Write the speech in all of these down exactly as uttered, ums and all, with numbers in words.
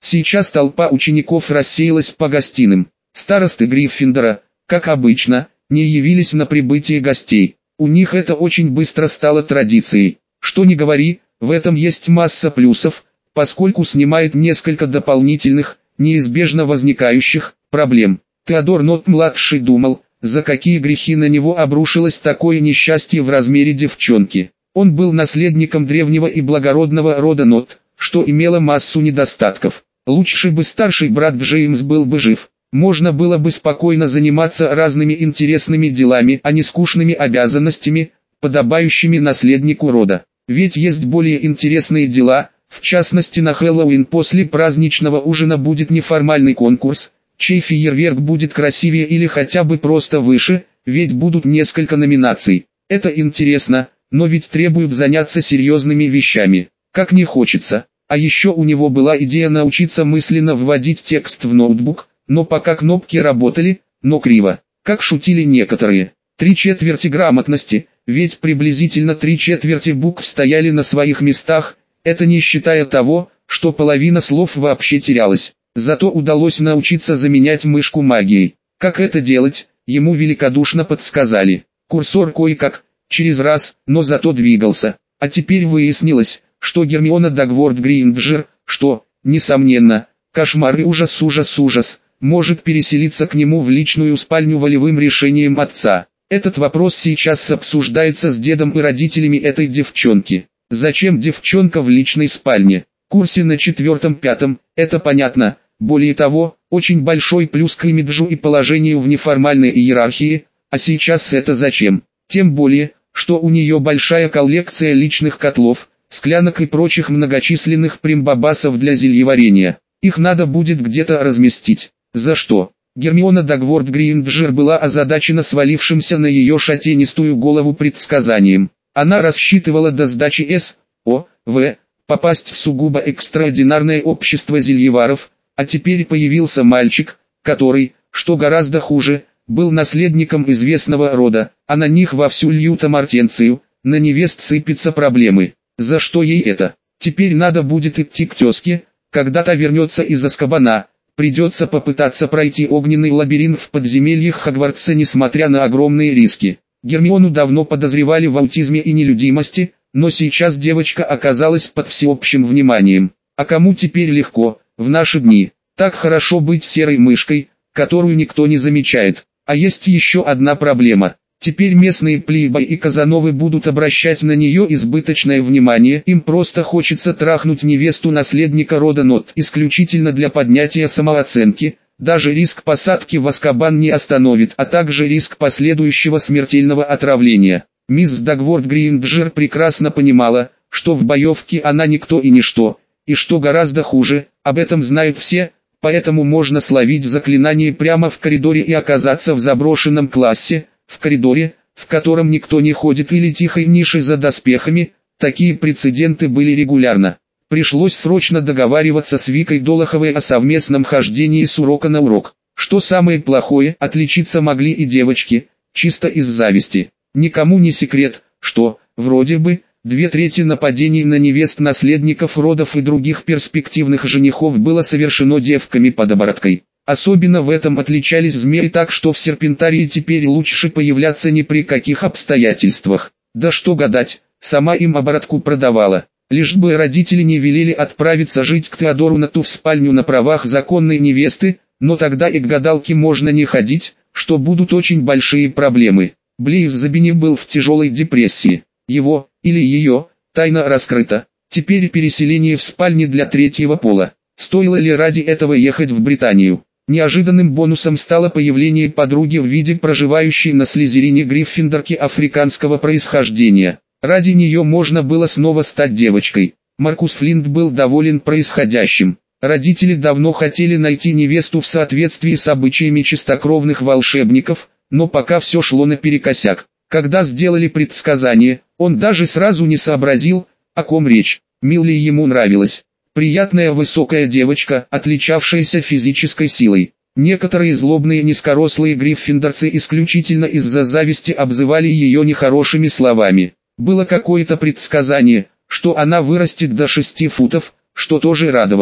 Сейчас толпа учеников рассеялась по гостиным. Старосты Гриффиндора, как обычно, не явились на прибытие гостей. У них это очень быстро стало традицией. Что ни говори, в этом есть масса плюсов, поскольку снимает несколько дополнительных, неизбежно возникающих, проблем. Теодор Нотт-младший думал, за какие грехи на него обрушилось такое несчастье в размере девчонки. Он был наследником древнего и благородного рода Нотт, что имело массу недостатков. Лучше бы старший брат Джеймс был бы жив. Можно было бы спокойно заниматься разными интересными делами, а не скучными обязанностями, подобающими наследнику рода. Ведь есть более интересные дела, в частности на Хэллоуин после праздничного ужина будет неформальный конкурс, чей фейерверк будет красивее или хотя бы просто выше, ведь будут несколько номинаций. Это интересно, но ведь требует заняться серьезными вещами. Как не хочется. А еще у него была идея научиться мысленно вводить текст в ноутбук, но пока кнопки работали, но криво. Как шутили некоторые. Три четверти грамотности, ведь приблизительно три четверти букв стояли на своих местах, это не считая того, что половина слов вообще терялась. Зато удалось научиться заменять мышку магией. Как это делать, ему великодушно подсказали. Курсор кое-как, через раз, но зато двигался. А теперь выяснилось, что Гермиона Дагворт Грейнджер, что, несомненно, кошмар и ужас-ужас-ужас, может переселиться к нему в личную спальню волевым решением отца. Этот вопрос сейчас обсуждается с дедом и родителями этой девчонки. Зачем девчонка в личной спальне? Курсе на четвертом-пятом, это понятно. Более того, очень большой плюс к имиджу и положению в неформальной иерархии, а сейчас это зачем? Тем более, что у нее большая коллекция личных котлов, склянок и прочих многочисленных примбабасов для зельеварения. Их надо будет где-то разместить. За что? Гермиона Дагворт Грейнджер была озадачена свалившимся на ее шатенистую голову предсказанием. Она рассчитывала до сдачи С, О, В, попасть в сугубо экстраординарное общество зельеваров, а теперь появился мальчик, который, что гораздо хуже, был наследником известного рода, а на них вовсю льют амортенцию, на невест сыпятся проблемы. За что ей это? Теперь надо будет идти к тезке, когда та вернется из Азкабана. Придется попытаться пройти огненный лабиринт в подземельях Хогвартса, несмотря на огромные риски. Гермиону давно подозревали в аутизме и нелюдимости, но сейчас девочка оказалась под всеобщим вниманием. А кому теперь легко, в наши дни? Так хорошо быть серой мышкой, которую никто не замечает. А есть еще одна проблема. Теперь местные плейбой и казановы будут обращать на нее избыточное внимание, им просто хочется трахнуть невесту наследника рода Нотт исключительно для поднятия самооценки, даже риск посадки в Азкабан не остановит, а также риск последующего смертельного отравления. Мисс Дагворт Грейнджер прекрасно понимала, что в боевке она никто и ничто, и что гораздо хуже, об этом знают все, поэтому можно словить заклинание прямо в коридоре и оказаться в заброшенном классе, в коридоре, в котором никто не ходит, или тихой нише за доспехами. Такие прецеденты были регулярно. Пришлось срочно договариваться с Викой Долоховой о совместном хождении с урока на урок. Что самое плохое, отличиться могли и девочки, чисто из зависти. Никому не секрет, что, вроде бы, две трети нападений на невест наследников родов и других перспективных женихов было совершено девками под обороткой. Особенно в этом отличались змеи, так что в Серпентарии теперь лучше появляться ни при каких обстоятельствах. Да что гадать, сама им оборотку продавала. Лишь бы родители не велели отправиться жить к Теодору Нотту в спальню на правах законной невесты, но тогда и к гадалке можно не ходить, что будут очень большие проблемы. Блейз Забини был в тяжелой депрессии. Его, или ее, тайна раскрыта. Теперь переселение в спальни для третьего пола. Стоило ли ради этого ехать в Британию? Неожиданным бонусом стало появление подруги в виде проживающей на Слизерине гриффиндорки африканского происхождения. Ради нее можно было снова стать девочкой. Маркус Флинт был доволен происходящим. Родители давно хотели найти невесту в соответствии с обычаями чистокровных волшебников, но пока все шло наперекосяк. Когда сделали предсказание, он даже сразу не сообразил, о ком речь. Милли ему нравилась. Приятная высокая девочка, отличавшаяся физической силой. Некоторые злобные низкорослые гриффиндорцы исключительно из-за зависти обзывали ее нехорошими словами. Было какое-то предсказание, что она вырастет до шести футов, что тоже радовало.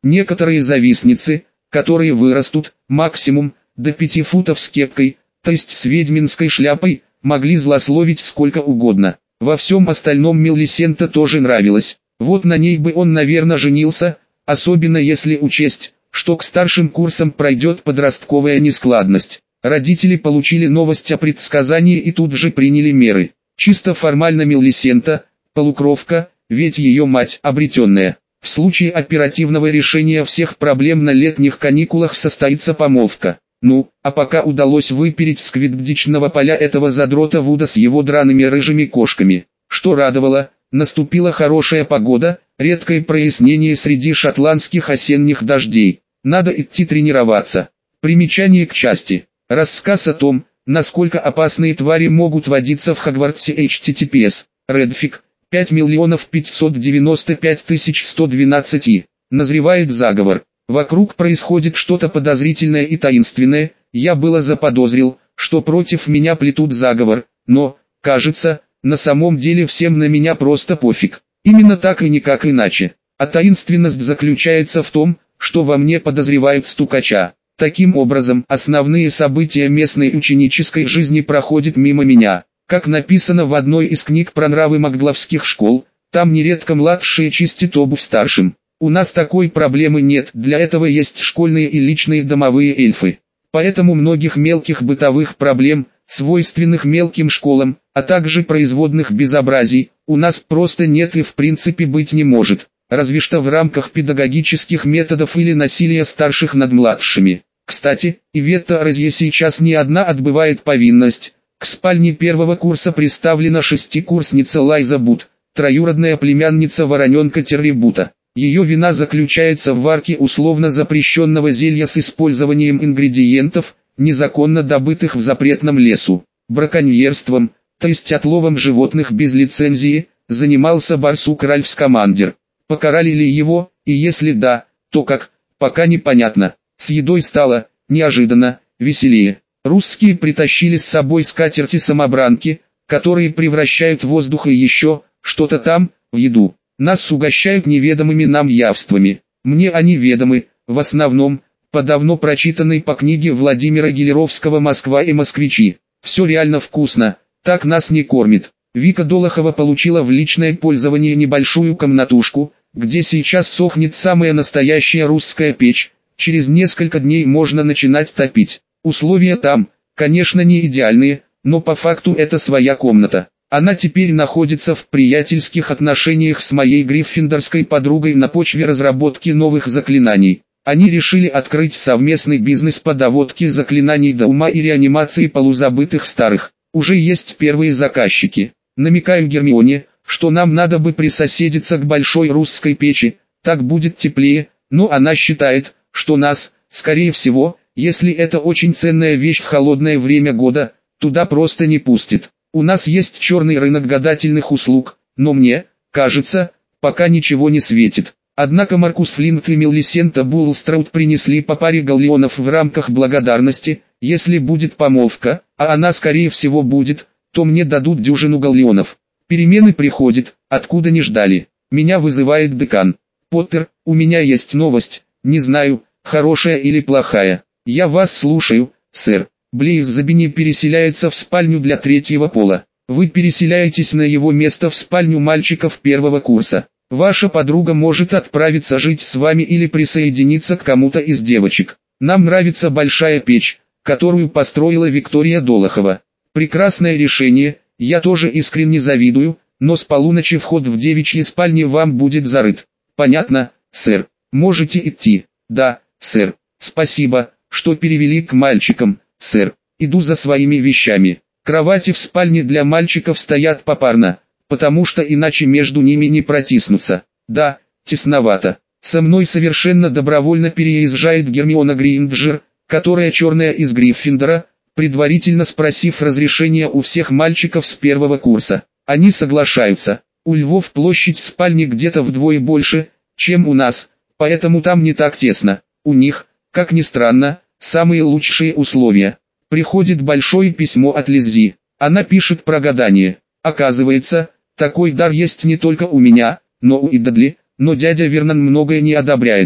Некоторые завистницы, которые вырастут, максимум, до пяти футов с кепкой, то есть с ведьминской шляпой, могли злословить сколько угодно. Во всем остальном Мелисента тоже нравилось. Вот на ней бы он, наверное, женился, особенно если учесть, что к старшим курсам пройдет подростковая нескладность. Родители получили новость о предсказании и тут же приняли меры. Чисто формально Мелисента, полукровка, ведь ее мать обретенная. В случае оперативного решения всех проблем на летних каникулах состоится помолвка. Ну, а пока удалось выпереть с квиддичного поля этого задрота Вуда с его драными рыжими кошками. Что радовало, наступила хорошая погода, редкое прояснение среди шотландских осенних дождей. Надо идти тренироваться. Примечание к части. Рассказ о том, насколько опасные твари могут водиться в Хогвартсе эйч ти ти пи эс. Редфик. пять миллионов пятьсот девяносто пять тысяч сто двенадцать и. Назревает заговор. Вокруг происходит что-то подозрительное и таинственное. Я было заподозрил, что против меня плетут заговор, но, кажется, на самом деле всем на меня просто пофиг. Именно так и никак иначе. А таинственность заключается в том, что во мне подозревают стукача. Таким образом, основные события местной ученической жизни проходят мимо меня. Как написано в одной из книг про нравы магловских школ, там нередко младшие чистят обувь старшим. У нас такой проблемы нет, для этого есть школьные и личные домовые эльфы. Поэтому многих мелких бытовых проблем, свойственных мелким школам, а также производных безобразий, у нас просто нет и в принципе быть не может, разве что в рамках педагогических методов или насилия старших над младшими. Кстати, Иветта Розье сейчас не одна отбывает повинность. К спальне первого курса приставлена шестикурсница Лайза Бут, троюродная племянница Вороненка Террибута. Ее вина заключается в варке условно запрещенного зелья с использованием ингредиентов, незаконно добытых в запретном лесу. Браконьерством, то есть отловом животных без лицензии, занимался барсук Ральф Скамандер. Покарали ли его, и если да, то как, пока непонятно. С едой стало, неожиданно, веселее. Русские притащили с собой скатерти-самобранки, которые превращают воздух и еще, что-то там, в еду. Нас угощают неведомыми нам явствами. Мне они ведомы, в основном, по давно прочитанной по книге Владимира Гелеровского «Москва и москвичи». Все реально вкусно, так нас не кормит. Вика Долохова получила в личное пользование небольшую комнатушку, где сейчас сохнет самая настоящая русская печь. Через несколько дней можно начинать топить. Условия там, конечно, не идеальные, но по факту это своя комната. Она теперь находится в приятельских отношениях с моей гриффиндорской подругой на почве разработки новых заклинаний. Они решили открыть совместный бизнес по доводке заклинаний до ума и реанимации полузабытых старых. Уже есть первые заказчики. Намекаю Гермионе, что нам надо бы присоседиться к большой русской печи, так будет теплее, но она считает, что нас, скорее всего, если это очень ценная вещь в холодное время года, туда просто не пустит. У нас есть черный рынок гадательных услуг, но мне, кажется, пока ничего не светит. Однако Маркус Флинт и Мелисента Булстраут принесли по паре галлеонов в рамках благодарности. Если будет помолвка, а она скорее всего будет, то мне дадут дюжину галлеонов. Перемены приходят, откуда не ждали. Меня вызывает декан. Поттер, у меня есть новость, не знаю, хорошая или плохая. Я вас слушаю, сэр. Блейз Забини переселяется в спальню для третьего пола. Вы переселяетесь на его место в спальню мальчиков первого курса. Ваша подруга может отправиться жить с вами или присоединиться к кому-то из девочек. Нам нравится большая печь, которую построила Виктория Долохова. Прекрасное решение, я тоже искренне завидую, но с полуночи вход в девичьи спальни вам будет зарыт. Понятно, сэр. Можете идти. Да, сэр. Спасибо, что перевели к мальчикам. Сэр, иду за своими вещами. Кровати в спальне для мальчиков стоят попарно, потому что иначе между ними не протиснуться. Да, тесновато. Со мной совершенно добровольно переезжает Гермиона Грейнджер, которая черная из Гриффиндора, предварительно спросив разрешения у всех мальчиков с первого курса. Они соглашаются. У львов площадь спальни где-то вдвое больше, чем у нас, поэтому там не так тесно. У них, как ни странно, самые лучшие условия. Приходит большое письмо от Лиззи. Она пишет про гадание. Оказывается, такой дар есть не только у меня, но у и Дадли, но дядя Вернон многое не одобряет.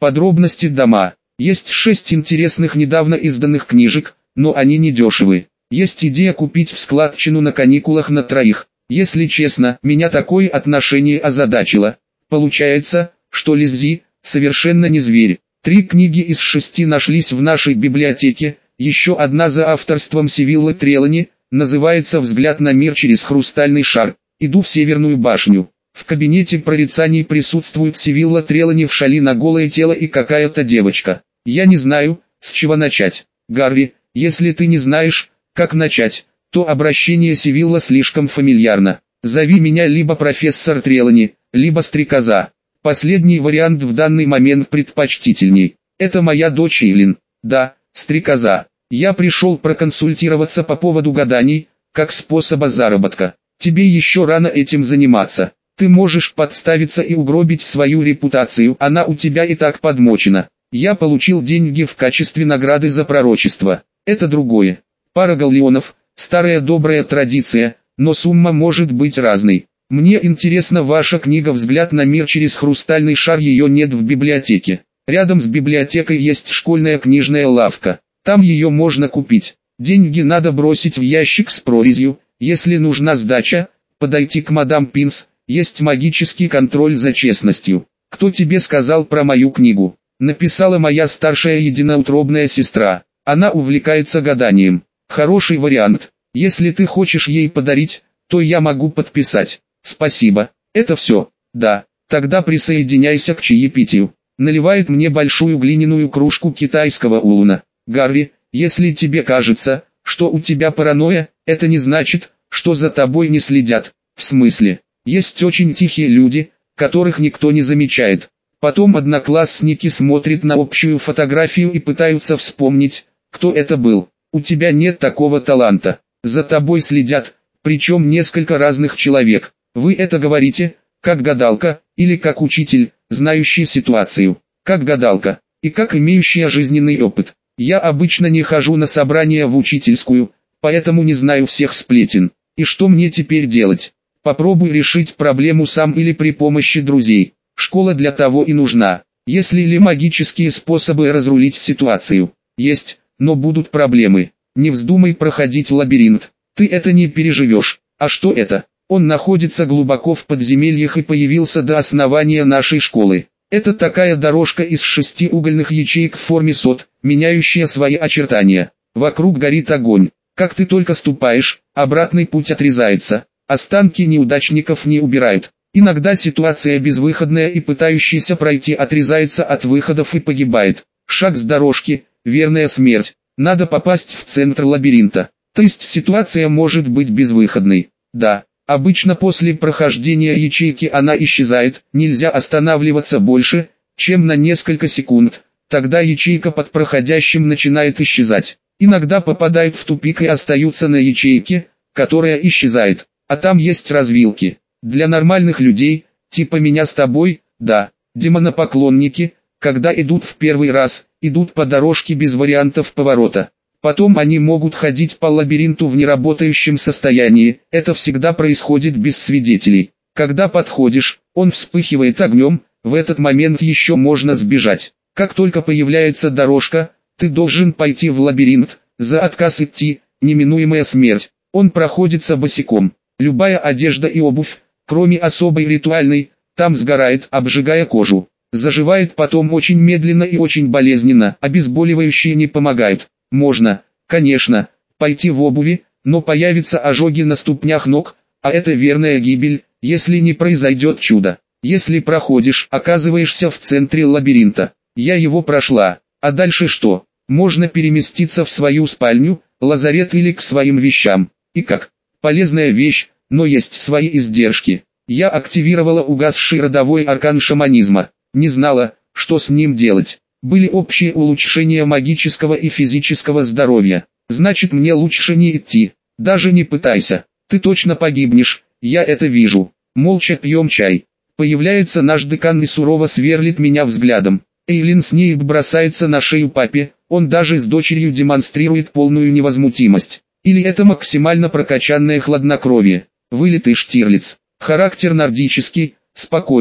Подробности дома. Есть шесть интересных недавно изданных книжек, но они не дешевы. Есть идея купить в складчину на каникулах на троих. Если честно, меня такое отношение озадачило. Получается, что Лиззи совершенно не зверь. Три книги из шести нашлись в нашей библиотеке, еще одна за авторством Севиллы Трелани, называется «Взгляд на мир через хрустальный шар». Иду в Северную башню. В кабинете прорицаний присутствует Севилла Трелани в шали на голое тело и какая-то девочка. Я не знаю, с чего начать. Гарри, если ты не знаешь, как начать, то обращение Севилла слишком фамильярно. Зови меня либо профессор Трелани, либо Стрекоза. Последний вариант в данный момент предпочтительней. Это моя дочь Эйлин. Да, Стрекоза. Я пришел проконсультироваться по поводу гаданий, как способа заработка. Тебе еще рано этим заниматься. Ты можешь подставиться и угробить свою репутацию, она у тебя и так подмочена. Я получил деньги в качестве награды за пророчество. Это другое. Пара галлеонов, старая добрая традиция, но сумма может быть разной. Мне интересна ваша книга «Взгляд на мир через хрустальный шар», ее нет в библиотеке. Рядом с библиотекой есть школьная книжная лавка. Там ее можно купить. Деньги надо бросить в ящик с прорезью. Если нужна сдача, подойти к мадам Пинс, есть магический контроль за честностью. Кто тебе сказал про мою книгу? Написала моя старшая единоутробная сестра. Она увлекается гаданием. Хороший вариант. Если ты хочешь ей подарить, то я могу подписать. Спасибо. Это все. Да. Тогда присоединяйся к чаепитию. Наливает мне большую глиняную кружку китайского улуна. Гарри, если тебе кажется, что у тебя паранойя, это не значит, что за тобой не следят. В смысле? Есть очень тихие люди, которых никто не замечает. Потом одноклассники смотрят на общую фотографию и пытаются вспомнить, кто это был. У тебя нет такого таланта. За тобой следят, причем несколько разных человек. Вы это говорите, как гадалка, или как учитель, знающий ситуацию. Как гадалка, и как имеющая жизненный опыт. Я обычно не хожу на собрания в учительскую, поэтому не знаю всех сплетен. И что мне теперь делать? Попробуй решить проблему сам или при помощи друзей. Школа для того и нужна. Есть ли магические способы разрулить ситуацию? Есть, но будут проблемы. Не вздумай проходить лабиринт. Ты это не переживешь. А что это? Он находится глубоко в подземельях и появился до основания нашей школы. Это такая дорожка из шести угольных ячеек в форме сот, меняющая свои очертания. Вокруг горит огонь. Как ты только ступаешь, обратный путь отрезается. Останки неудачников не убирают. Иногда ситуация безвыходная и пытающийся пройти отрезается от выходов и погибает. Шаг с дорожки, верная смерть. Надо попасть в центр лабиринта. То есть ситуация может быть безвыходной. Да, обычно после прохождения ячейки она исчезает, нельзя останавливаться больше, чем на несколько секунд. Тогда ячейка под проходящим начинает исчезать. Иногда попадают в тупик и остаются на ячейке, которая исчезает. А там есть развилки. Для нормальных людей, типа меня с тобой, да, демонопоклонники, когда идут в первый раз, идут по дорожке без вариантов поворота. Потом они могут ходить по лабиринту в неработающем состоянии, это всегда происходит без свидетелей. Когда подходишь, он вспыхивает огнем, в этот момент еще можно сбежать. Как только появляется дорожка, ты должен пойти в лабиринт, за отказ идти, неминуемая смерть. Он проходится босиком. Любая одежда и обувь, кроме особой ритуальной, там сгорает, обжигая кожу. Заживает потом очень медленно и очень болезненно, обезболивающие не помогают. Можно, конечно, пойти в обуви, но появятся ожоги на ступнях ног, а это верная гибель, если не произойдет чудо. Если проходишь, оказываешься в центре лабиринта. Я его прошла. А дальше что? Можно переместиться в свою спальню, лазарет или к своим вещам. И как? Полезная вещь, но есть свои издержки. Я активировала угасший родовой аркан шаманизма. Не знала, что с ним делать. Были общие улучшения магического и физического здоровья. Значит, мне лучше не идти. Даже не пытайся. Ты точно погибнешь, я это вижу. Молча пьем чай. Появляется наш декан и сурово сверлит меня взглядом. Эйлин с ней бросается на шею папе, он даже с дочерью демонстрирует полную невозмутимость. Или это максимально прокачанное хладнокровие. Вылитый Штирлиц. Характер нордический, спокойный.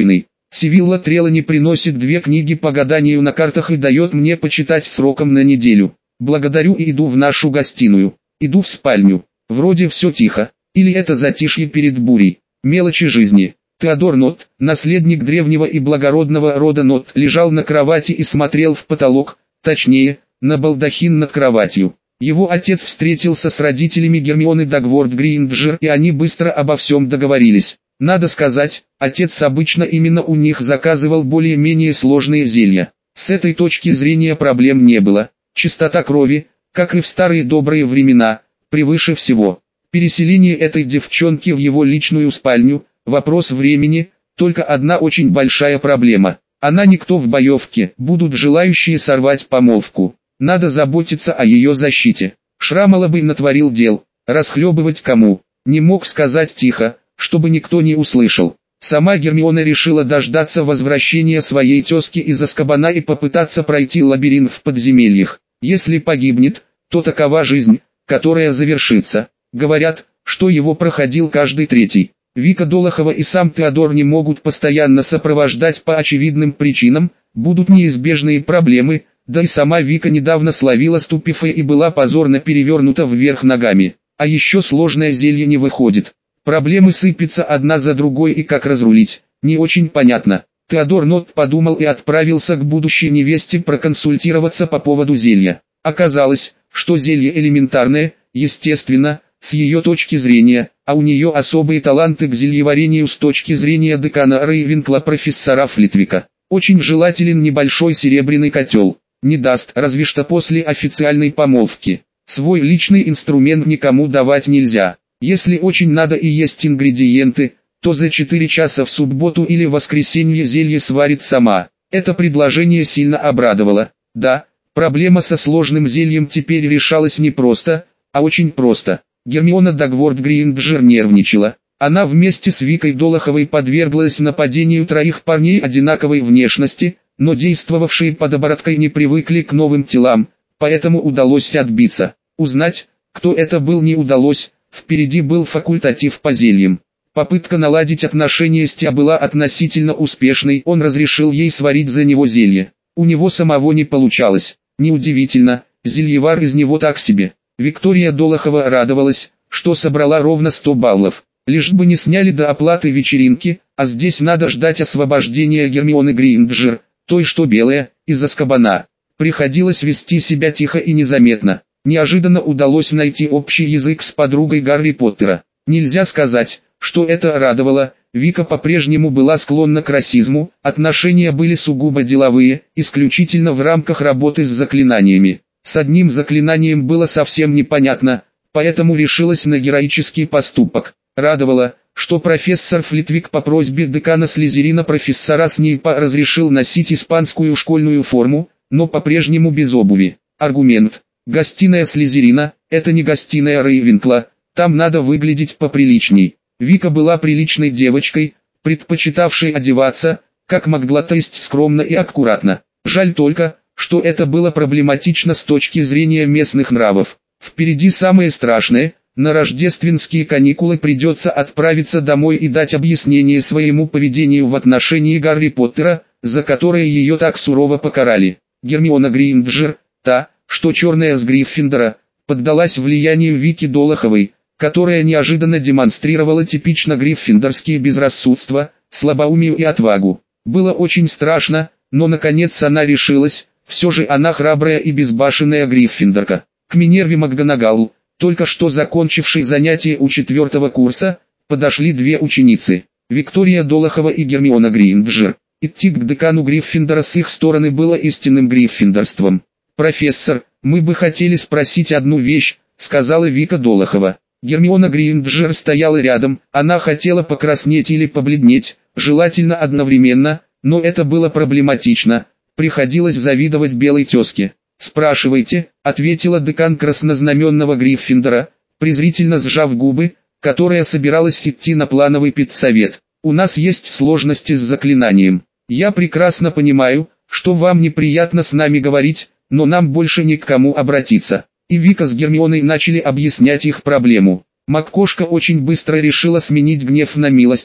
Сивилла Трелани приносит две книги по гаданию на картах и дает мне почитать сроком на неделю. Благодарю и иду в нашу гостиную. Иду в спальню. Вроде все тихо. Или это затишье перед бурей. Мелочи жизни. Теодор Нотт, наследник древнего и благородного рода Нотт, лежал на кровати и смотрел в потолок, точнее, на балдахин над кроватью. Его отец встретился с родителями Гермионы Дагворт Грейнджер, и они быстро обо всем договорились. Надо сказать, отец обычно именно у них заказывал более-менее сложные зелья. С этой точки зрения проблем не было. Чистота крови, как и в старые добрые времена, превыше всего. Переселение этой девчонки в его личную спальню – вопрос времени, только одна очень большая проблема. Она никто в боевке, будут желающие сорвать помолвку. Надо заботиться о ее защите. Шрамалабый натворил дел, расхлебывать кому, не мог сказать тихо, чтобы никто не услышал. Сама Гермиона решила дождаться возвращения своей тезки из Азкабана и попытаться пройти лабиринт в подземельях. Если погибнет, то такова жизнь, которая завершится. Говорят, что его проходил каждый третий. Вика Долохова и сам Теодор не могут постоянно сопровождать по очевидным причинам, будут неизбежные проблемы, да и сама Вика недавно словила ступифе и была позорно перевернута вверх ногами. А еще сложное зелье не выходит. Проблемы сыпятся одна за другой, и как разрулить, не очень понятно. Теодор Нотт подумал и отправился к будущей невесте проконсультироваться по поводу зелья. Оказалось, что зелье элементарное, естественно, с ее точки зрения, а у нее особые таланты к зельеварению с точки зрения декана Рейвенкла профессора Флитвика. Очень желателен небольшой серебряный котел. Не даст, разве что после официальной помолвки. Свой личный инструмент никому давать нельзя. Если очень надо и есть ингредиенты, то за четыре часа в субботу или воскресенье зелье сварит сама. Это предложение сильно обрадовало. Да, проблема со сложным зельем теперь решалась не просто, а очень просто. Гермиона Дагворт Грейнджер нервничала. Она вместе с Викой Долоховой подверглась нападению троих парней одинаковой внешности, но действовавшие под обороткой не привыкли к новым телам, поэтому удалось отбиться. Узнать, кто это был, не удалось, впереди был факультатив по зельям. Попытка наладить отношения с Тя была относительно успешной, он разрешил ей сварить за него зелье. У него самого не получалось. Неудивительно, зельевар из него так себе. Виктория Долохова радовалась, что собрала ровно сто баллов. Лишь бы не сняли до оплаты вечеринки, а здесь надо ждать освобождения Гермионы Грейнджер, той что белая, из Азкабана. Приходилось вести себя тихо и незаметно. Неожиданно удалось найти общий язык с подругой Гарри Поттера. Нельзя сказать, что это радовало, Вика по-прежнему была склонна к расизму, отношения были сугубо деловые, исключительно в рамках работы с заклинаниями. С одним заклинанием было совсем непонятно, поэтому решилась на героический поступок. Радовало, что профессор Флитвик по просьбе декана Слизерина профессора Снейпа разрешил носить испанскую школьную форму, но по-прежнему без обуви. Аргумент: гостиная Слизерина – это не гостиная Рейвенкла, там надо выглядеть поприличней. Вика была приличной девочкой, предпочитавшей одеваться, как могла, то есть скромно и аккуратно. Жаль только, что это было проблематично с точки зрения местных нравов. Впереди самое страшное – на рождественские каникулы придется отправиться домой и дать объяснение своему поведению в отношении Гарри Поттера, за которое ее так сурово покарали. Гермиона Грейнджер, та, что черная с Гриффиндора, поддалась влиянию Вики Долоховой, которая неожиданно демонстрировала типично гриффиндорские безрассудство, слабоумие и отвагу. Было очень страшно, но наконец она решилась, все же она храбрая и безбашенная гриффиндорка. К Минерве МакГонагал, только что закончившей занятия у четвертого курса, подошли две ученицы, Виктория Долохова и Гермиона Грейнджер. Идти к декану Гриффиндора с их стороны было истинным гриффиндорством. «Профессор, мы бы хотели спросить одну вещь», — сказала Вика Долохова. Гермиона Грейнджер стояла рядом, она хотела покраснеть или побледнеть, желательно одновременно, но это было проблематично, приходилось завидовать белой тезке. «Спрашивайте», — ответила декан краснознаменного Гриффиндора, презрительно сжав губы, которая собиралась идти на плановый педсовет. «У нас есть сложности с заклинанием. Я прекрасно понимаю, что вам неприятно с нами говорить, но нам больше ни к кому обратиться». И Вика с Гермионой начали объяснять их проблему. МакКошка очень быстро решила сменить гнев на милость,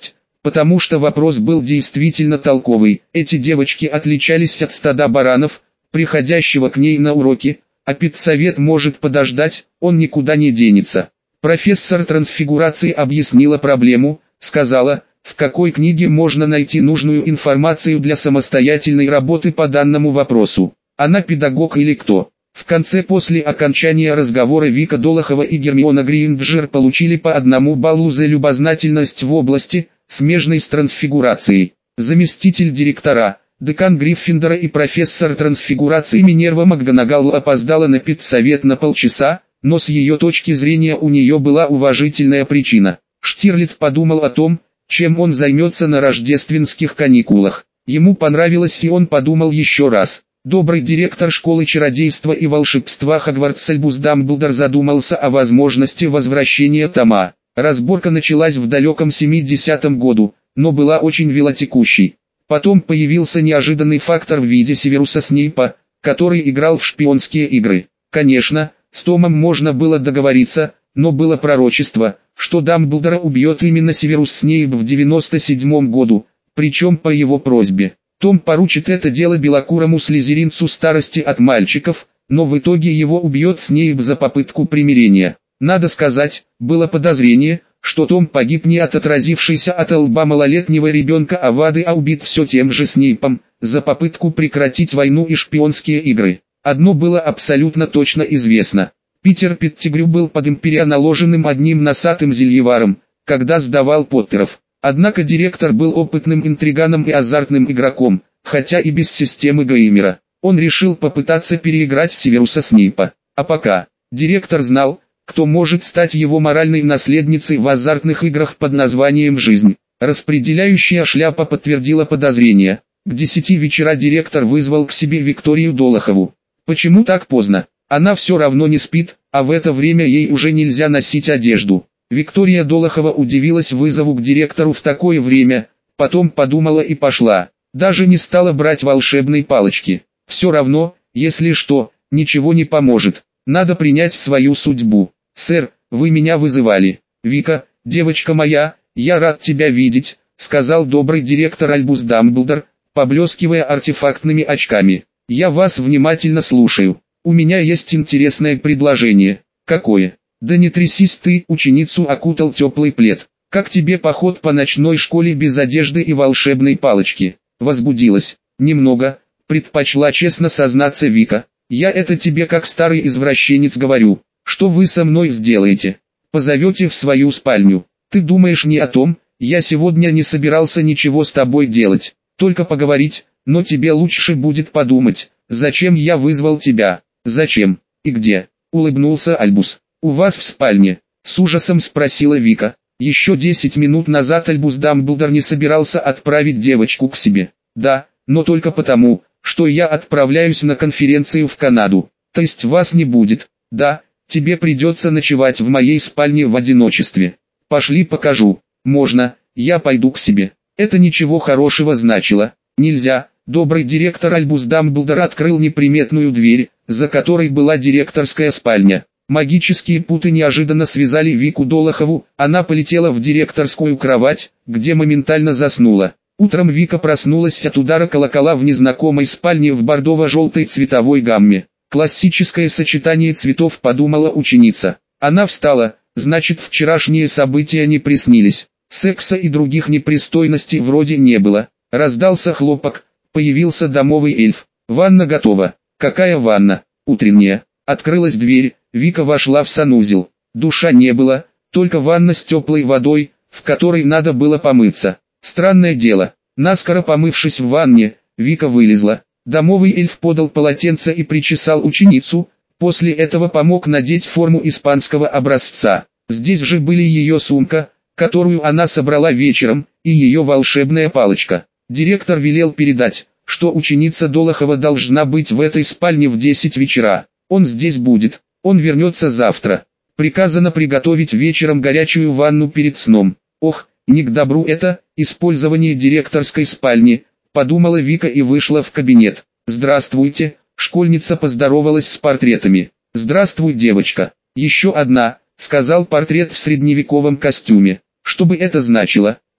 потому что вопрос был действительно толковый. Эти девочки отличались от стада баранов, приходящего к ней на уроки, а педсовет может подождать, он никуда не денется. Профессор трансфигурации объяснила проблему, сказала, в какой книге можно найти нужную информацию для самостоятельной работы по данному вопросу. Она педагог или кто? В конце после окончания разговора Вика Долохова и Гермиона Грейнджер получили по одному баллу за любознательность в области, смежной с трансфигурацией. Заместитель директора, декан Гриффиндора и профессор трансфигурации Минерва МакГонагал опоздала на педсовет на полчаса, но с ее точки зрения у нее была уважительная причина. Штирлиц подумал о том, чем он займется на рождественских каникулах. Ему понравилось, и он подумал еще раз. Добрый директор школы чародейства и волшебства Хогвартс Альбус Дамблдор задумался о возможности возвращения Тома. Разборка началась в далеком семидесятом году, но была очень велотекущей. Потом появился неожиданный фактор в виде Северуса Снейпа, который играл в шпионские игры. Конечно, с Томом можно было договориться, но было пророчество, что Дамблдора убьет именно Северус Снейп в девяносто седьмом году, причем по его просьбе. Том поручит это дело белокурому слизеринцу старости от мальчиков, но в итоге его убьет Снейп за попытку примирения. Надо сказать, было подозрение, что Том погиб не от отразившейся от лба малолетнего ребенка Авады, а убит все тем же Снейпом, за попытку прекратить войну и шпионские игры. Одно было абсолютно точно известно. Питер Петтигрю был под империя наложенным одним носатым зельеваром, когда сдавал Поттеров. Однако директор был опытным интриганом и азартным игроком, хотя и без системы геймера. Он решил попытаться переиграть Северуса Снейпа. А пока, директор знал, кто может стать его моральной наследницей в азартных играх под названием «Жизнь». Распределяющая шляпа подтвердила подозрения. К десяти вечера директор вызвал к себе Викторию Долохову. Почему так поздно? Она все равно не спит, а в это время ей уже нельзя носить одежду. Виктория Долохова удивилась вызову к директору в такое время, потом подумала и пошла. Даже не стала брать волшебной палочки. Все равно, если что, ничего не поможет. Надо принять свою судьбу. «Сэр, вы меня вызывали». «Вика, девочка моя, я рад тебя видеть», — сказал добрый директор Альбус Дамблдор, поблескивая артефактными очками. «Я вас внимательно слушаю. У меня есть интересное предложение». «Какое?» «Да не трясись ты», — ученицу окутал теплый плед. «Как тебе поход по ночной школе без одежды и волшебной палочки?» Возбудилась. «Немного», — предпочла честно сознаться Вика. «Я это тебе как старый извращенец говорю. Что вы со мной сделаете? Позовете в свою спальню. Ты думаешь не о том, я сегодня не собирался ничего с тобой делать, только поговорить, но тебе лучше будет подумать, зачем я вызвал тебя». «Зачем? И где?» — улыбнулся Альбус. «У вас в спальне?» — с ужасом спросила Вика. Еще десять минут назад Альбус Дамблдор не собирался отправить девочку к себе. «Да, но только потому, что я отправляюсь на конференцию в Канаду. То есть вас не будет?» «Да, тебе придется ночевать в моей спальне в одиночестве». «Пошли покажу». «Можно, я пойду к себе». Это ничего хорошего значило. Нельзя. Добрый директор Альбус Дамблдор открыл неприметную дверь, за которой была директорская спальня. Магические путы неожиданно связали Вику Долохову, она полетела в директорскую кровать, где моментально заснула. Утром Вика проснулась от удара колокола в незнакомой спальне в бордово-желтой цветовой гамме. Классическое сочетание цветов, подумала ученица. Она встала, значит вчерашние события не приснились. Секса и других непристойностей вроде не было. Раздался хлопок, появился домовый эльф. «Ванна готова». «Какая ванна?» «Утренняя». Открылась дверь, Вика вошла в санузел. Душа не было, только ванна с теплой водой, в которой надо было помыться. Странное дело. Наскоро помывшись в ванне, Вика вылезла. Домовый эльф подал полотенце и причесал ученицу, после этого помог надеть форму испанского образца. Здесь же были ее сумка, которую она собрала вечером, и ее волшебная палочка. Директор велел передать, что ученица Долохова должна быть в этой спальне в десять вечера. Он здесь будет, он вернется завтра. Приказано приготовить вечером горячую ванну перед сном. Ох, не к добру это, использование директорской спальни, подумала Вика и вышла в кабинет. «Здравствуйте», школьница поздоровалась с портретами. «Здравствуй, девочка». «Еще одна», сказал портрет в средневековом костюме. «Что бы это значило?»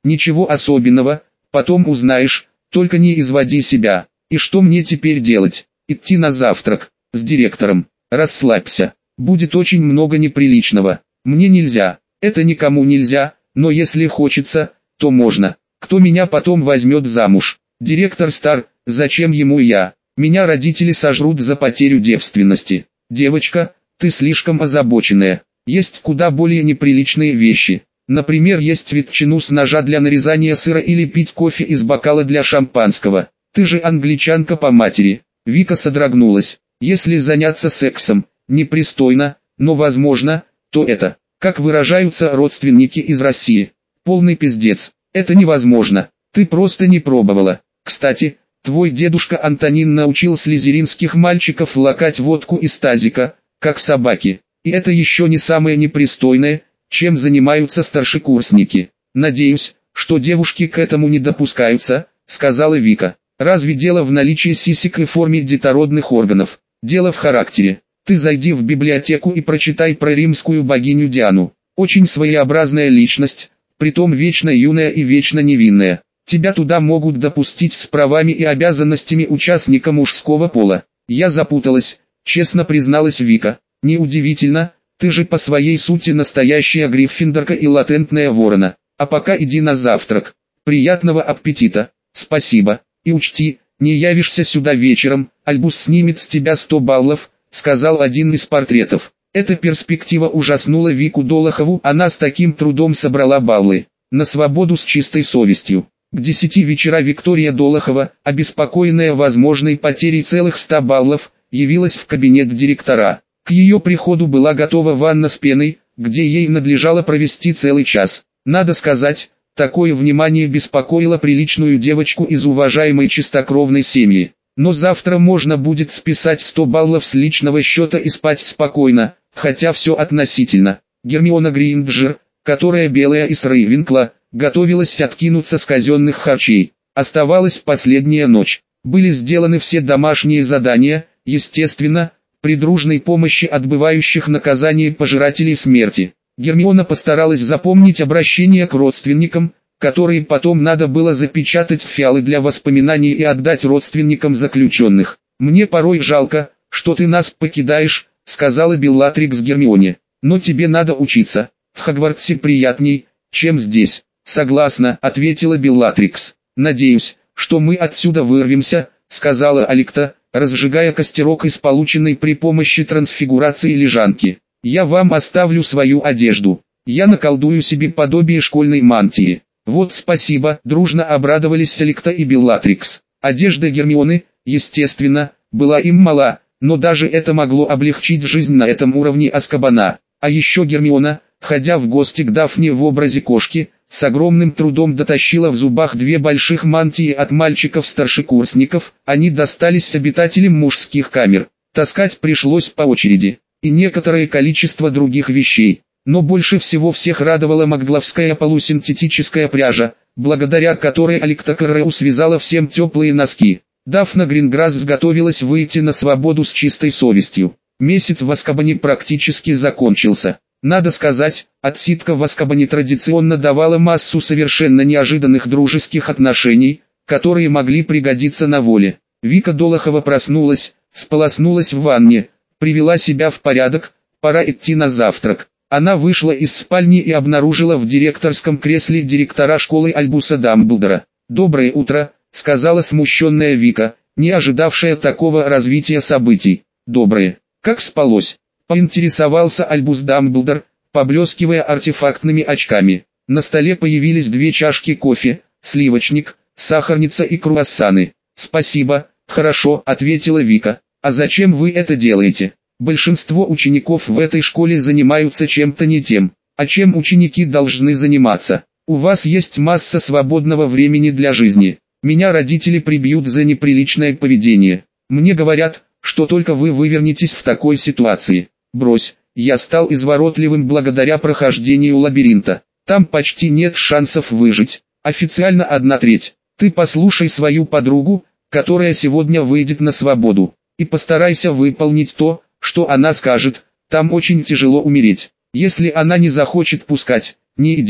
Ничего особенного, потом узнаешь, только не изводи себя. И что мне теперь делать? Идти на завтрак с директором? Расслабься, будет очень много неприличного. Мне нельзя, это никому нельзя, но если хочется, то можно. Кто меня потом возьмет замуж? Директор стар, зачем ему я? Меня родители сожрут за потерю девственности. Девочка, ты слишком озабоченная. Есть куда более неприличные вещи. Например, есть ветчину с ножа для нарезания сыра или пить кофе из бокала для шампанского. Ты же англичанка по матери. Вика содрогнулась. Если заняться сексом непристойно, но возможно, то это, как выражаются родственники из России, полный пиздец. Это невозможно. Ты просто не пробовала. Кстати, твой дедушка Антонин научил слизеринских мальчиков лакать водку из тазика, как собаки. И это еще не самое непристойное, чем занимаются старшекурсники. Надеюсь, что девушки к этому не допускаются, сказала Вика. Разве дело в наличии сисек и форме детородных органов? Дело в характере. Ты зайди в библиотеку и прочитай про римскую богиню Диану. Очень своеобразная личность, притом вечно юная и вечно невинная. Тебя туда могут допустить с правами и обязанностями участника мужского пола. Я запуталась, честно призналась Вика. Неудивительно, ты же по своей сути настоящая гриффиндорка и латентная ворона. А пока иди на завтрак. Приятного аппетита. Спасибо. И учти, не явишься сюда вечером, Альбус снимет с тебя сто баллов, сказал один из портретов. Эта перспектива ужаснула Вику Долохову, она с таким трудом собрала баллы. На свободу с чистой совестью. К десяти вечера Виктория Долохова, обеспокоенная возможной потерей целых ста баллов, явилась в кабинет директора. К ее приходу была готова ванна с пеной, где ей надлежало провести целый час. Надо сказать, такое внимание беспокоило приличную девочку из уважаемой чистокровной семьи. Но завтра можно будет списать сто баллов с личного счета и спать спокойно, хотя все относительно. Гермиона Грейнджер, которая белая из Рейвенкла, готовилась откинуться с казенных харчей. Оставалась последняя ночь. Были сделаны все домашние задания, естественно, при дружной помощи отбывающих наказание пожирателей смерти. Гермиона постаралась запомнить обращения к родственникам, которые потом надо было запечатать в фиалы для воспоминаний и отдать родственникам заключенных. «Мне порой жалко, что ты нас покидаешь», — сказала Беллатрикс Гермионе. «Но тебе надо учиться. В Хогвартсе приятней, чем здесь». «Согласна», — ответила Беллатрикс. «Надеюсь, что мы отсюда вырвемся», — сказала Аликта, разжигая костерок из полученной при помощи трансфигурации лежанки. «Я вам оставлю свою одежду. Я наколдую себе подобие школьной мантии». «Вот спасибо», — дружно обрадовались Аликта и Беллатрикс. Одежда Гермионы, естественно, была им мала, но даже это могло облегчить жизнь на этом уровне Азкабана. А еще Гермиона, ходя в гости к Дафне в образе кошки, с огромным трудом дотащила в зубах две больших мантии от мальчиков-старшекурсников, они достались обитателям мужских камер. Таскать пришлось по очереди, и некоторое количество других вещей. Но больше всего всех радовала магловская полусинтетическая пряжа, благодаря которой Аликта Карреу связала всем теплые носки. Дафна Гринграсс сготовилась выйти на свободу с чистой совестью. Месяц в Азкабане практически закончился. Надо сказать, отсидка в Азкабане традиционно давала массу совершенно неожиданных дружеских отношений, которые могли пригодиться на воле. Вика Долохова проснулась, сполоснулась в ванне, привела себя в порядок, пора идти на завтрак. Она вышла из спальни и обнаружила в директорском кресле директора школы Альбуса Дамблдора. «Доброе утро», — сказала смущенная Вика, не ожидавшая такого развития событий. «Доброе. Как спалось?» — поинтересовался Альбус Дамблдор, поблескивая артефактными очками. На столе появились две чашки кофе, сливочник, сахарница и круассаны. «Спасибо, хорошо», — ответила Вика. «А зачем вы это делаете?» «Большинство учеников в этой школе занимаются чем-то не тем. А чем ученики должны заниматься? У вас есть масса свободного времени для жизни. Меня родители прибьют за неприличное поведение. Мне говорят, что только вы вывернетесь в такой ситуации. Брось, я стал изворотливым благодаря прохождению лабиринта. Там почти нет шансов выжить. Официально одна треть. Ты послушай свою подругу, которая сегодня выйдет на свободу, и постарайся выполнить то, что она скажет. Там очень тяжело умереть. Если она не захочет пускать, не иди.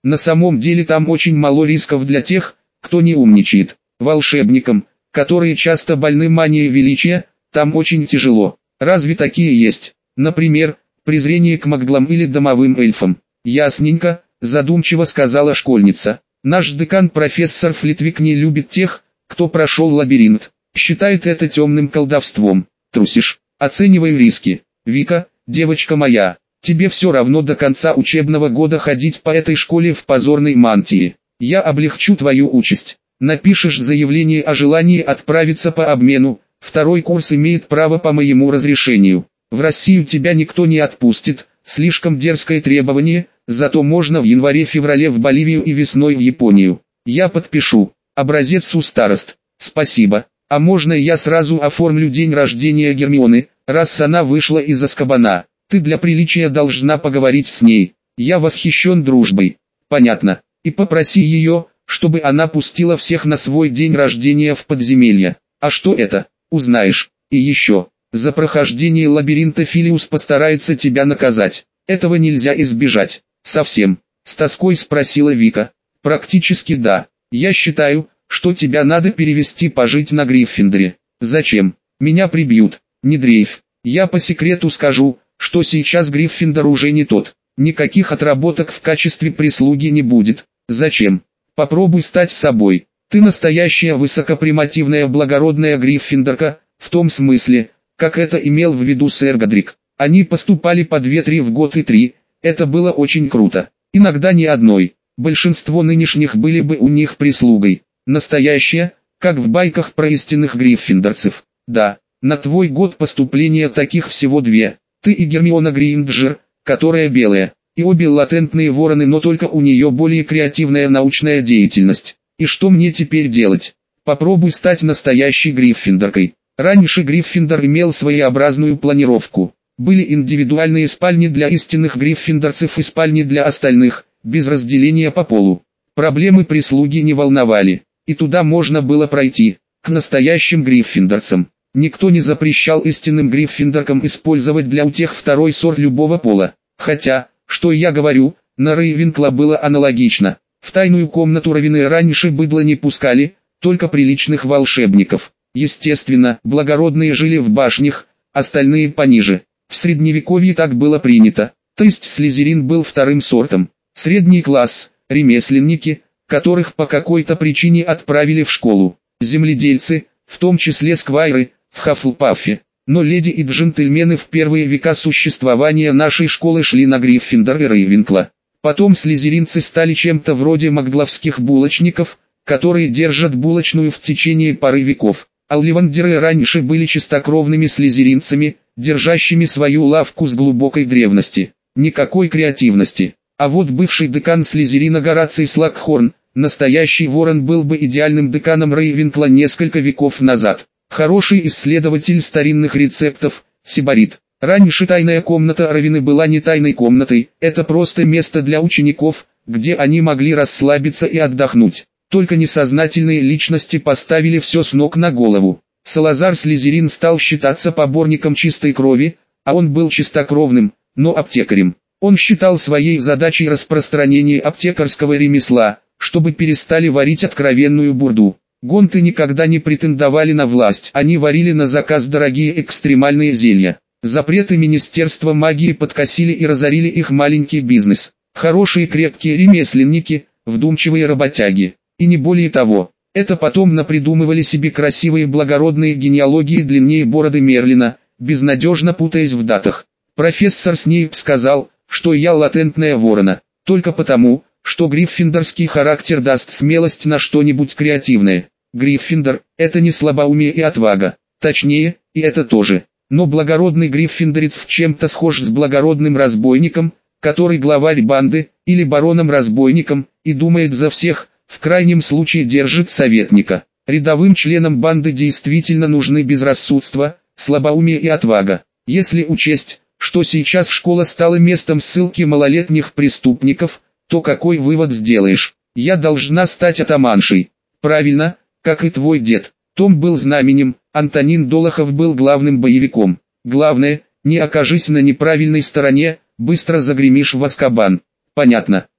На самом деле там очень мало рисков для тех, кто не умничает. Волшебникам, которые часто больны манией величия, там очень тяжело. Разве такие есть? Например, презрение к маглам или домовым эльфам. Ясненько, задумчиво сказала школьница. Наш декан профессор Флитвик не любит тех, кто прошел лабиринт. Считает это темным колдовством. Трусишь. Оценивай риски. Вика, девочка моя, тебе все равно до конца учебного года ходить по этой школе в позорной мантии. Я облегчу твою участь. Напишешь заявление о желании отправиться по обмену. Второй курс имеет право по моему разрешению. В Россию тебя никто не отпустит. Слишком дерзкое требование, зато можно в январе-феврале в Боливию и весной в Японию. Я подпишу. Образец у старост. Спасибо. А можно я сразу оформлю день рождения Гермионы, раз она вышла из Азкабана? Ты для приличия должна поговорить с ней. Я восхищен дружбой. Понятно. И попроси ее, чтобы она пустила всех на свой день рождения в подземелье. А что это? Узнаешь. И еще. За прохождение лабиринта Филиус постарается тебя наказать. Этого нельзя избежать. Совсем. С тоской спросила Вика. Практически да. Я считаю, что тебя надо перевести пожить на Гриффиндоре. Зачем? Меня прибьют. Не дрейф. Я по секрету скажу, что сейчас Гриффиндор уже не тот. Никаких отработок в качестве прислуги не будет. Зачем? Попробуй стать собой. Ты настоящая высокопримативная благородная Гриффиндорка, в том смысле, как это имел в виду сэр Годрик. Они поступали по две-три в год и три, это было очень круто. Иногда не одной. Большинство нынешних были бы у них прислугой. Настоящая, как в байках про истинных гриффиндорцев. Да, на твой год поступления таких всего две. Ты и Гермиона Грейнджер, которая белая. И обе латентные вороны, но только у нее более креативная научная деятельность. И что мне теперь делать? Попробуй стать настоящей Гриффиндоркой. Раньше Гриффиндор имел своеобразную планировку. Были индивидуальные спальни для истинных гриффиндорцев и спальни для остальных, без разделения по полу. Проблемы прислуги не волновали, и туда можно было пройти, к настоящим гриффиндорцам. Никто не запрещал истинным гриффиндоркам использовать для утех второй сорт любого пола. Хотя, что я говорю, на Рейвенкла было аналогично. В тайную комнату Равины раньше быдло не пускали, только приличных волшебников. Естественно, благородные жили в башнях, остальные пониже. В средневековье так было принято, то есть Слизерин был вторым сортом. Средний класс, ремесленники, которых по какой-то причине отправили в школу. Земледельцы, в том числе сквайры, в Хафлпафе. Но леди и джентльмены в первые века существования нашей школы шли на Гриффиндор и Рейвенкла. Потом слизеринцы стали чем-то вроде магловских булочников, которые держат булочную в течение пары веков. Олливандеры раньше были чистокровными слизеринцами, держащими свою лавку с глубокой древности. Никакой креативности. А вот бывший декан Слизерина Гораций Слакхорн, настоящий ворон, был бы идеальным деканом Рейвенкла несколько веков назад. Хороший исследователь старинных рецептов, сибарит. Раньше тайная комната Равины была не тайной комнатой, это просто место для учеников, где они могли расслабиться и отдохнуть. Только несознательные личности поставили все с ног на голову. Салазар Слизерин стал считаться поборником чистой крови, а он был чистокровным, но аптекарем. Он считал своей задачей распространение аптекарского ремесла, чтобы перестали варить откровенную бурду. Гонты никогда не претендовали на власть, они варили на заказ дорогие экстремальные зелья. Запреты Министерства магии подкосили и разорили их маленький бизнес. Хорошие крепкие ремесленники, вдумчивые работяги. И не более того. Это потом напридумывали себе красивые благородные генеалогии длиннее бороды Мерлина, безнадежно путаясь в датах. Профессор Снейп сказал, что я латентная ворона, только потому, что гриффиндорский характер даст смелость на что-нибудь креативное. Гриффиндор – это не слабоумие и отвага, точнее, и это тоже. Но благородный гриффиндорец в чем-то схож с благородным разбойником, который главарь банды, или бароном-разбойником, и думает за всех, в крайнем случае держит советника. Рядовым членам банды действительно нужны безрассудство, слабоумие и отвага. Если учесть, что сейчас школа стала местом ссылки малолетних преступников, то какой вывод сделаешь? Я должна стать атаманшей. Правильно, как и твой дед. Том был знаменем, Антонин Долохов был главным боевиком. Главное, не окажись на неправильной стороне, быстро загремишь в Азкабан. Понятно.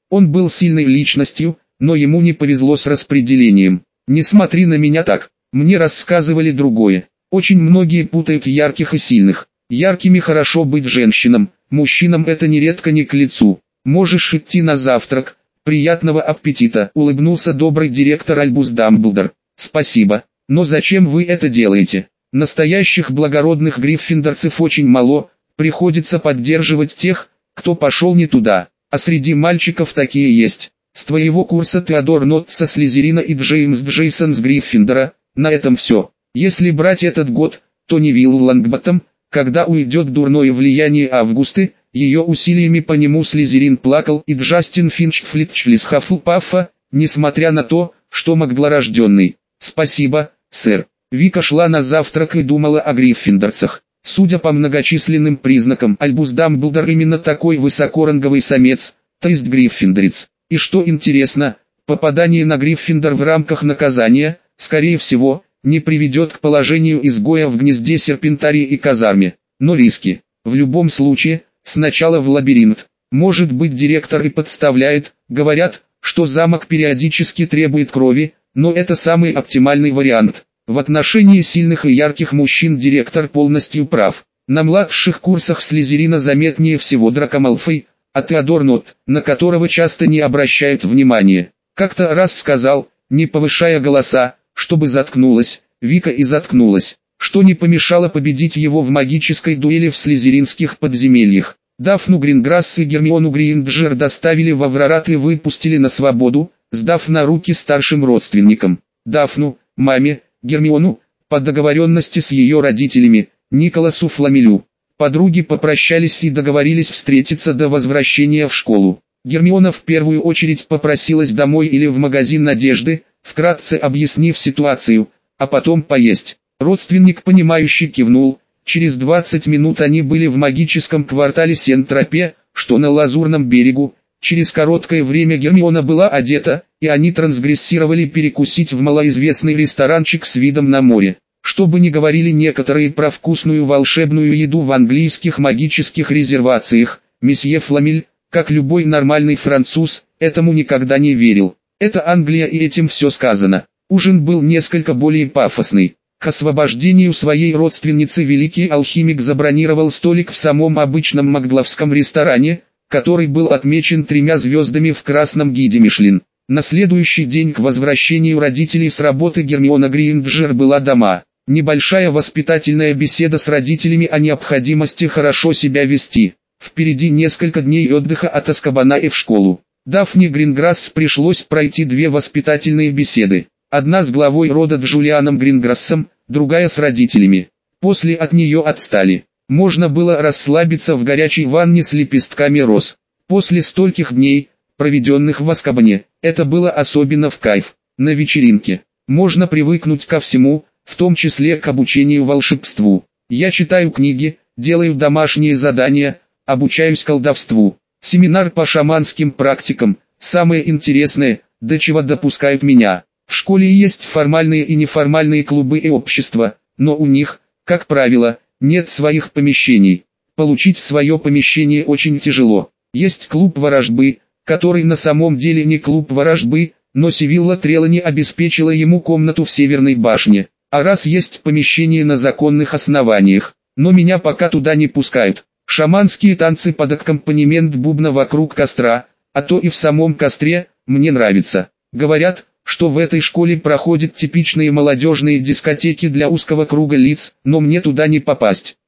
Он был сильной личностью, но ему не повезло с распределением. Не смотри на меня так, мне рассказывали другое. Очень многие путают ярких и сильных. Яркими хорошо быть женщинам, мужчинам это нередко не к лицу. Можешь идти на завтрак. Приятного аппетита, улыбнулся добрый директор Альбус Дамблдор. Спасибо, но зачем вы это делаете? Настоящих благородных гриффиндорцев очень мало, приходится поддерживать тех, кто пошел не туда, а среди мальчиков такие есть. С твоего курса Теодор Нотт со Слизерина и Джеймс Джейсон с Гриффиндора, на этом все. Если брать этот год, то Невилл Лонгботтом, когда уйдет дурное влияние Августы, ее усилиями по нему Слизерин плакал, и Джастин Финчфлетчль из Хаффлпаффа, несмотря на то, что маглорожденный. Спасибо, сэр. Вика шла на завтрак и думала о гриффиндорцах. Судя по многочисленным признакам, Альбус Дамблдор именно такой высокоранговый самец, то есть гриффиндорец. И что интересно, попадание на Гриффиндор в рамках наказания, скорее всего, не приведет к положению изгоя в гнезде Серпентарии и казарме. Но риски. В любом случае, сначала в лабиринт. Может быть, директор и подставляет, говорят, что замок периодически требует крови, но это самый оптимальный вариант. В отношении сильных и ярких мужчин директор полностью прав. На младших курсах Слизерина заметнее всего Драко Малфой, а Теодор Нотт, на которого часто не обращают внимания. Как-то раз сказал, не повышая голоса, чтобы заткнулась, Вика и заткнулась, что не помешало победить его в магической дуэли в слизеринских подземельях. Дафну Гринграсс и Гермиону Грейнджер доставили в Аврорат и выпустили на свободу, сдав на руки старшим родственникам. Дафну, маме, Гермиону, по договоренности с ее родителями, Николасу Фламелю. Подруги попрощались и договорились встретиться до возвращения в школу. Гермиона в первую очередь попросилась домой или в магазин Надежды, вкратце объяснив ситуацию, а потом поесть. Родственник понимающе кивнул. Через двадцать минут они были в магическом квартале Сен-Тропе, что на Лазурном берегу. Через короткое время Гермиона была одета, и они трансгрессировали перекусить в малоизвестный ресторанчик с видом на море. Что бы ни говорили некоторые про вкусную волшебную еду в английских магических резервациях, месье Фламель, как любой нормальный француз, этому никогда не верил. Это Англия, и этим все сказано. Ужин был несколько более пафосный. К освобождению своей родственницы великий алхимик забронировал столик в самом обычном магловском ресторане, который был отмечен тремя звездами в красном гиде Мишлен. На следующий день к возвращению родителей с работы Гермиона Грейнджер была дома. Небольшая воспитательная беседа с родителями о необходимости хорошо себя вести. Впереди несколько дней отдыха от Азкабана и в школу. Дафне Гринграсс пришлось пройти две воспитательные беседы. Одна с главой рода Джулианом Гринграссом, другая с родителями. После от нее отстали. Можно было расслабиться в горячей ванне с лепестками роз. После стольких дней, проведенных в Азкабане, это было особенно в кайф. На вечеринке можно привыкнуть ко всему, в том числе к обучению волшебству. Я читаю книги, делаю домашние задания, обучаюсь колдовству. Семинар по шаманским практикам, самое интересное, до чего допускают меня. В школе есть формальные и неформальные клубы и общества, но у них, как правило, нет своих помещений. Получить свое помещение очень тяжело. Есть клуб ворожбы, который на самом деле не клуб ворожбы, но Сивилла Трелани обеспечила ему комнату в Северной башне. А раз есть помещение на законных основаниях, но меня пока туда не пускают. Шаманские танцы под аккомпанемент бубна вокруг костра, а то и в самом костре, мне нравится. Говорят, что в этой школе проходят типичные молодежные дискотеки для узкого круга лиц, но мне туда не попасть.